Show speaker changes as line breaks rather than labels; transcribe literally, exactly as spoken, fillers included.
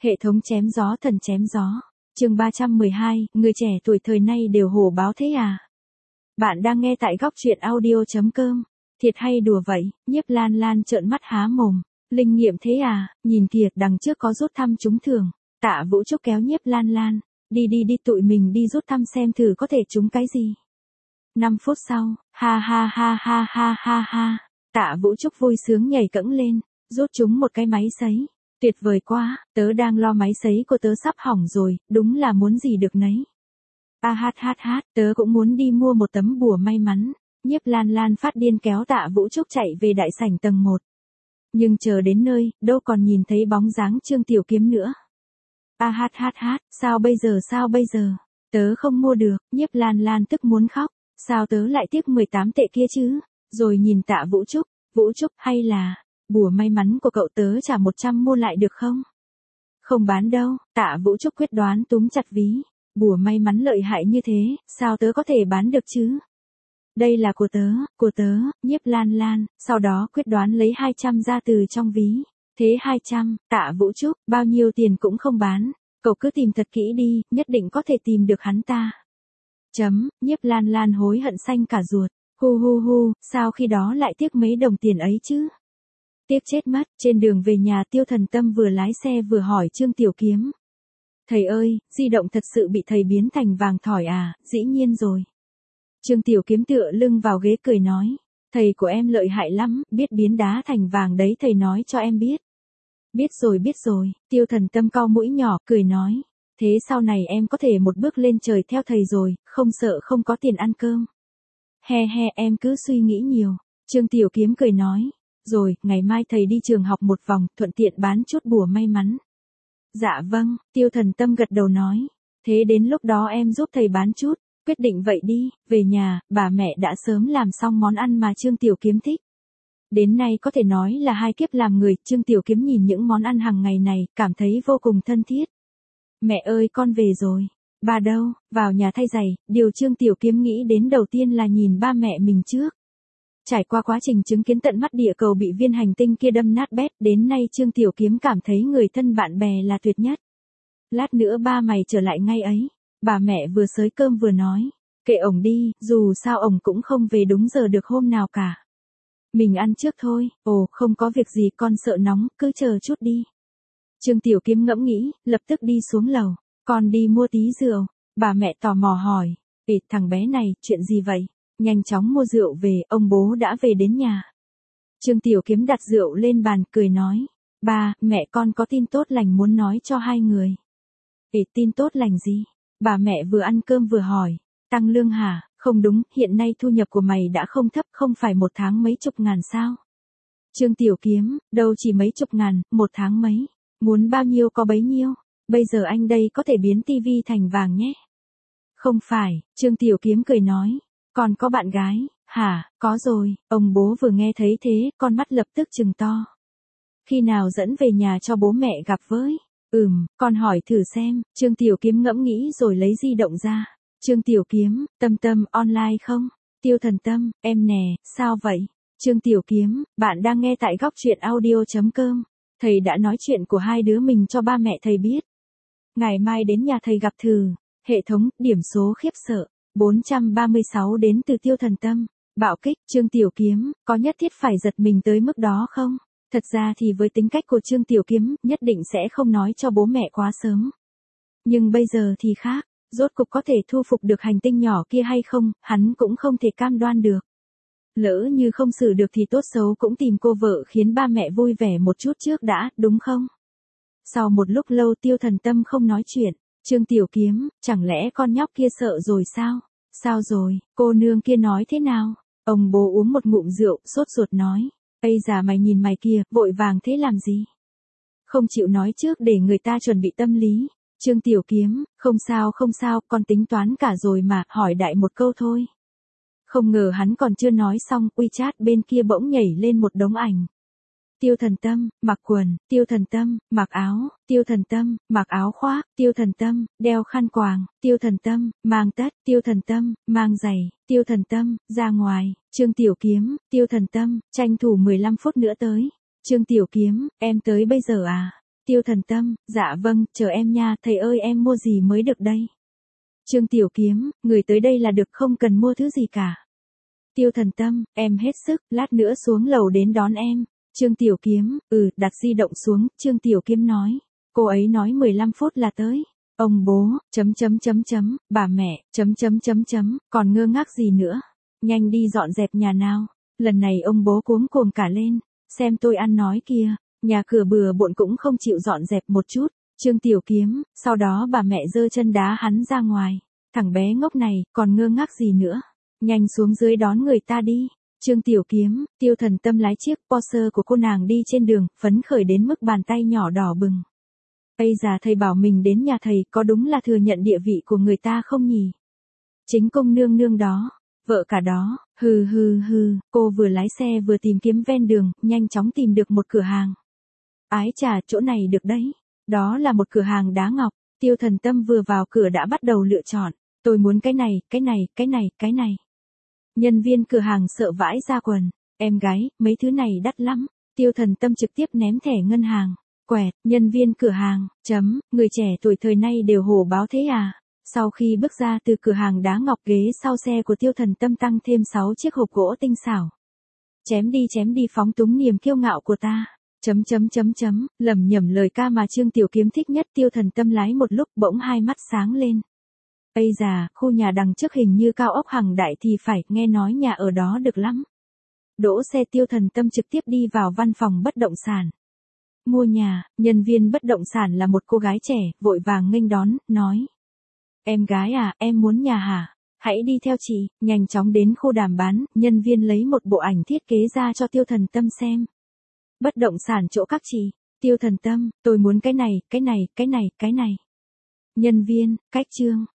Hệ thống chém gió thần chém gió. Chương ba trăm mười hai, người trẻ tuổi thời nay đều hổ báo thế à? Bạn đang nghe tại góc truyện audio chấm com. Thiệt hay đùa vậy? Nhiếp Lan Lan trợn mắt há mồm. Linh nghiệm thế à? Nhìn kìa, đằng trước có rút thăm trúng thưởng. Tạ Vũ Trúc kéo Nhiếp Lan Lan. Đi đi đi, tụi mình đi rút thăm xem thử có thể trúng cái gì. năm phút sau, ha ha ha ha ha ha ha. Tạ Vũ Trúc vui sướng nhảy cẫng lên, rút trúng một cái máy sấy. Tuyệt vời quá, tớ đang lo máy sấy của tớ sắp hỏng rồi, đúng là muốn gì được nấy. A hát hát hát, tớ cũng muốn đi mua một tấm bùa may mắn. Nhiếp Lan Lan phát điên kéo Tạ Vũ Trúc chạy về đại sảnh tầng một. Nhưng chờ đến nơi, đâu còn nhìn thấy bóng dáng Trương Tiểu Kiếm nữa. A hát hát hát, sao bây giờ sao bây giờ? Tớ không mua được, Nhiếp Lan Lan tức muốn khóc. Sao tớ lại tiếc mười tám tệ kia chứ? Rồi nhìn Tạ Vũ Trúc, Vũ Trúc hay là... bùa may mắn của cậu tớ trả một trăm mua lại được không? Không bán đâu, Tạ Vũ Trúc quyết đoán túm chặt ví. Bùa may mắn lợi hại như thế, sao tớ có thể bán được chứ? Đây là của tớ, của tớ, Nhiếp Lan Lan, sau đó quyết đoán lấy hai trăm ra từ trong ví. Thế hai trăm, Tạ Vũ Trúc, bao nhiêu tiền cũng không bán. Cậu cứ tìm thật kỹ đi, nhất định có thể tìm được hắn ta. Chấm, Nhiếp Lan Lan hối hận xanh cả ruột. Hu hu hu, sao khi đó lại tiếc mấy đồng tiền ấy chứ? Tiếc chết mất. Trên đường về nhà, Tiêu Thần Tâm vừa lái xe vừa hỏi Trương Tiểu Kiếm. Thầy ơi, di động thật sự bị thầy biến thành vàng thỏi à? Dĩ nhiên rồi. Trương Tiểu Kiếm tựa lưng vào ghế cười nói. Thầy của em lợi hại lắm, biết biến đá thành vàng đấy, thầy nói cho em biết. Biết rồi biết rồi, Tiêu Thần Tâm cau mũi nhỏ, cười nói. Thế sau này em có thể một bước lên trời theo thầy rồi, không sợ không có tiền ăn cơm. He he, em cứ suy nghĩ nhiều. Trương Tiểu Kiếm cười nói. Rồi, ngày mai thầy đi trường học một vòng, thuận tiện bán chút bùa may mắn. Dạ vâng, Tiêu Thần Tâm gật đầu nói. Thế đến lúc đó em giúp thầy bán chút. Quyết định vậy đi. Về nhà, bà mẹ đã sớm làm xong món ăn mà Trương Tiểu Kiếm thích. Đến nay có thể nói là hai kiếp làm người. Trương Tiểu Kiếm nhìn những món ăn hàng ngày này, cảm thấy vô cùng thân thiết. Mẹ ơi, con về rồi. Bà đâu? Vào nhà thay giày. Điều Trương Tiểu Kiếm nghĩ đến đầu tiên là nhìn ba mẹ mình trước. Trải qua quá trình chứng kiến tận mắt địa cầu bị viên hành tinh kia đâm nát bét, đến nay Trương Tiểu Kiếm cảm thấy người thân bạn bè là tuyệt nhất. Lát nữa ba mày trở lại ngay ấy. Bà mẹ vừa xới cơm vừa nói. Kệ ổng đi, dù sao ổng cũng không về đúng giờ được hôm nào cả. Mình ăn trước thôi. Ồ, không có việc gì, con sợ nóng, cứ chờ chút đi. Trương Tiểu Kiếm ngẫm nghĩ, lập tức đi xuống lầu. Con đi mua tí rượu. Bà mẹ tò mò hỏi. Ê, thằng bé này, chuyện gì vậy? Nhanh chóng mua rượu về, ông bố đã về đến nhà. Trương Tiểu Kiếm đặt rượu lên bàn, cười nói. Ba, mẹ con có tin tốt lành muốn nói cho hai người. Ê, tin tốt lành gì? Bà mẹ vừa ăn cơm vừa hỏi. Tăng lương hả? Không đúng, hiện nay thu nhập của mày đã không thấp, không phải một tháng mấy chục ngàn sao? Trương Tiểu Kiếm, đâu chỉ mấy chục ngàn, một tháng mấy. Muốn bao nhiêu có bấy nhiêu. Bây giờ anh đây có thể biến tivi thành vàng nhé. Không phải, Trương Tiểu Kiếm cười nói. Còn có bạn gái, hả? Có rồi. Ông bố vừa nghe thấy thế, con mắt lập tức trừng to. Khi nào dẫn về nhà cho bố mẹ gặp với? Ừm, con hỏi thử xem. Trương Tiểu Kiếm ngẫm nghĩ rồi lấy di động ra. Trương Tiểu Kiếm, Tâm Tâm, online không? Tiêu Thần Tâm, em nè, sao vậy? Trương Tiểu Kiếm, bạn đang nghe tại góc truyện audio chấm com. Thầy đã nói chuyện của hai đứa mình cho ba mẹ thầy biết. Ngày mai đến nhà thầy gặp thử. Hệ thống, điểm số khiếp sợ. bốn trăm ba mươi sáu đến từ Tiêu Thần Tâm. Bạo kích. Trương Tiểu Kiếm, có nhất thiết phải giật mình tới mức đó không? Thật ra thì với tính cách của Trương Tiểu Kiếm, nhất định sẽ không nói cho bố mẹ quá sớm. Nhưng bây giờ thì khác, rốt cục có thể thu phục được hành tinh nhỏ kia hay không, hắn cũng không thể cam đoan được. Lỡ như không xử được thì tốt xấu cũng tìm cô vợ khiến ba mẹ vui vẻ một chút trước đã, đúng không? Sau một lúc lâu Tiêu Thần Tâm không nói chuyện. Trương Tiểu Kiếm, chẳng lẽ con nhóc kia sợ rồi sao? Sao rồi, cô nương kia nói thế nào? Ông bố uống một ngụm rượu, sốt ruột nói. Ây già, mày nhìn mày kia, vội vàng thế làm gì? Không chịu nói trước để người ta chuẩn bị tâm lý. Trương Tiểu Kiếm, không sao không sao, con tính toán cả rồi mà, hỏi đại một câu thôi. Không ngờ hắn còn chưa nói xong, WeChat bên kia bỗng nhảy lên một đống ảnh. Tiêu Thần Tâm, mặc quần, Tiêu Thần Tâm, mặc áo, Tiêu Thần Tâm, mặc áo khoác, Tiêu Thần Tâm, đeo khăn quàng, Tiêu Thần Tâm, mang tất, Tiêu Thần Tâm, mang giày, Tiêu Thần Tâm, ra ngoài, Trương Tiểu Kiếm, Tiêu Thần Tâm, tranh thủ mười lăm phút nữa tới. Trương Tiểu Kiếm, em tới bây giờ à? Tiêu Thần Tâm, dạ vâng, chờ em nha, thầy ơi em mua gì mới được đây? Trương Tiểu Kiếm, người tới đây là được không cần mua thứ gì cả. Tiêu Thần Tâm, em hết sức, lát nữa xuống lầu đến đón em. Trương Tiểu Kiếm, ừ, đặt di động xuống, Trương Tiểu Kiếm nói. Cô ấy nói mười lăm phút là tới. Ông bố, chấm chấm chấm chấm, bà mẹ, chấm chấm chấm chấm, còn ngơ ngác gì nữa. Nhanh đi dọn dẹp nhà nào. Lần này ông bố cuống cuồng cả lên. Xem tôi ăn nói kia, nhà cửa bừa bộn cũng không chịu dọn dẹp một chút. Trương Tiểu Kiếm, sau đó bà mẹ giơ chân đá hắn ra ngoài. Thằng bé ngốc này, còn ngơ ngác gì nữa. Nhanh xuống dưới đón người ta đi. Trương Tiểu Kiếm, Tiêu Thần Tâm lái chiếc Porsche của cô nàng đi trên đường, phấn khởi đến mức bàn tay nhỏ đỏ bừng. Ây già, thầy bảo mình đến nhà thầy, có đúng là thừa nhận địa vị của người ta không nhỉ? Chính công nương nương đó, vợ cả đó, hừ hừ hừ, cô vừa lái xe vừa tìm kiếm ven đường, nhanh chóng tìm được một cửa hàng. Ái chà, chỗ này được đấy. Đó là một cửa hàng đá ngọc. Tiêu Thần Tâm vừa vào cửa đã bắt đầu lựa chọn. Tôi muốn cái này, cái này, cái này, cái này. Nhân viên cửa hàng sợ vãi ra quần. Em gái, mấy thứ này đắt lắm. Tiêu Thần Tâm trực tiếp ném thẻ ngân hàng. Quẹt, nhân viên cửa hàng, chấm, người trẻ tuổi thời nay đều hổ báo thế à? Sau khi bước ra từ cửa hàng đá ngọc, ghế sau xe của Tiêu Thần Tâm tăng thêm sáu chiếc hộp gỗ tinh xảo. Chém đi chém đi, phóng túng niềm kiêu ngạo của ta. Chấm chấm chấm chấm, lẩm nhẩm lời ca mà Trương Tiểu Kiếm thích nhất. Tiêu Thần Tâm lái một lúc bỗng hai mắt sáng lên. Ây già, khu nhà đằng trước hình như cao ốc Hằng Đại thì phải, nghe nói nhà ở đó được lắm. Đỗ xe, Tiêu Thần Tâm trực tiếp đi vào văn phòng bất động sản. Mua nhà, nhân viên bất động sản là một cô gái trẻ, vội vàng nghênh đón, nói. Em gái à, em muốn nhà hả? Hãy đi theo chị, nhanh chóng đến khu đàm bán, nhân viên lấy một bộ ảnh thiết kế ra cho Tiêu Thần Tâm xem. Bất động sản chỗ các chị. Tiêu Thần Tâm, tôi muốn cái này, cái này, cái này, cái này. Nhân viên, cách trương,